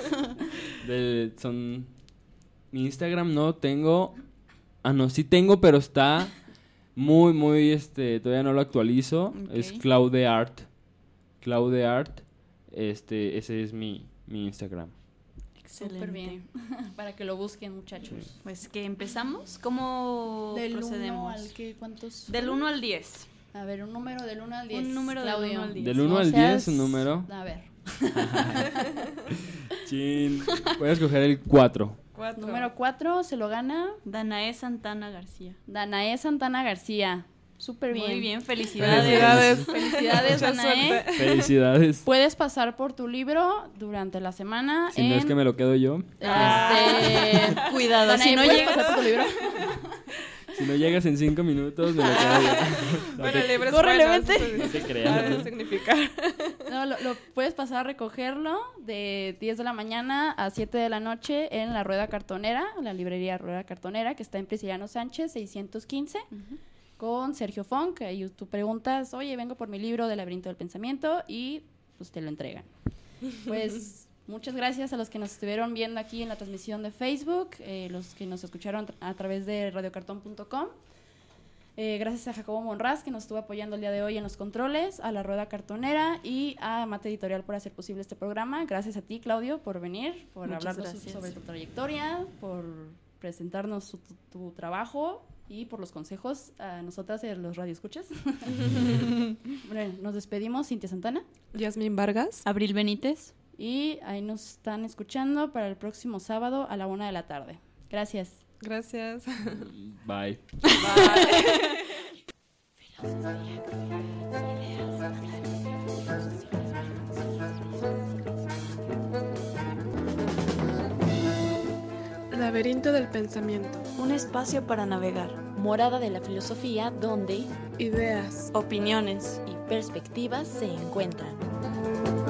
Mi Instagram no tengo. No, sí tengo, pero está muy, todavía no lo actualizo. Ok. Es Claudeart. Claudeart. Ese es mi Instagram. Excelente. Súper bien. Para que lo busquen, muchachos. Pues que empezamos. ¿Cómo Del procedemos? 1 al que, ¿cuántos? Del 1 al 10. A ver, un número del 1 al 10. Un número del Claudio. 1 al 10. Del 1 No al seas- 10, un número. A ver, Chin. Voy a escoger el 4. número 4 se lo gana Danae Santana García. Danae Santana García. Súper bien. Muy bien, felicidades. Felicidades, Mucha Danae. suerte. Felicidades. Puedes pasar por tu libro durante la semana. Si no es que me lo quedo yo. Cuidado, Danae, si no ¿puedes llega. pasar por tu libro? Si no llegas en 5 minutos, me lo quedo yo. No Bueno, te- libre es Córrele, bueno, vente. eso no te ha creas. de significar. No, lo puedes pasar a recogerlo de 10 de la mañana a 7 de la noche en la Rueda Cartonera, la librería Rueda Cartonera, que está en Prisciliano Sánchez, 615, con Sergio Funk. Ahí tú preguntas, oye, vengo por mi libro de Laberinto del Pensamiento, y pues te lo entregan. Pues muchas gracias a los que nos estuvieron viendo aquí en la transmisión de Facebook, los que nos escucharon a través de radiocartón.com. Gracias a Jacobo Monraz, que nos estuvo apoyando el día de hoy en los controles, a la Rueda Cartonera y a Mate Editorial por hacer posible este programa. Gracias a ti, Claudio, por venir, por Muchas hablarnos gracias. sobre tu trayectoria, por presentarnos tu trabajo y por los consejos a nosotras y los radioescuchas. Bueno, nos despedimos, Cintia Santana, Yasmín Vargas. Abril Benítez. y ahí nos están escuchando para el próximo sábado a la 1 de la tarde. Gracias. Gracias. Bye. Laberinto del pensamiento. Un espacio para navegar. Morada de la filosofía donde Ideas. Opiniones. y perspectivas se encuentran.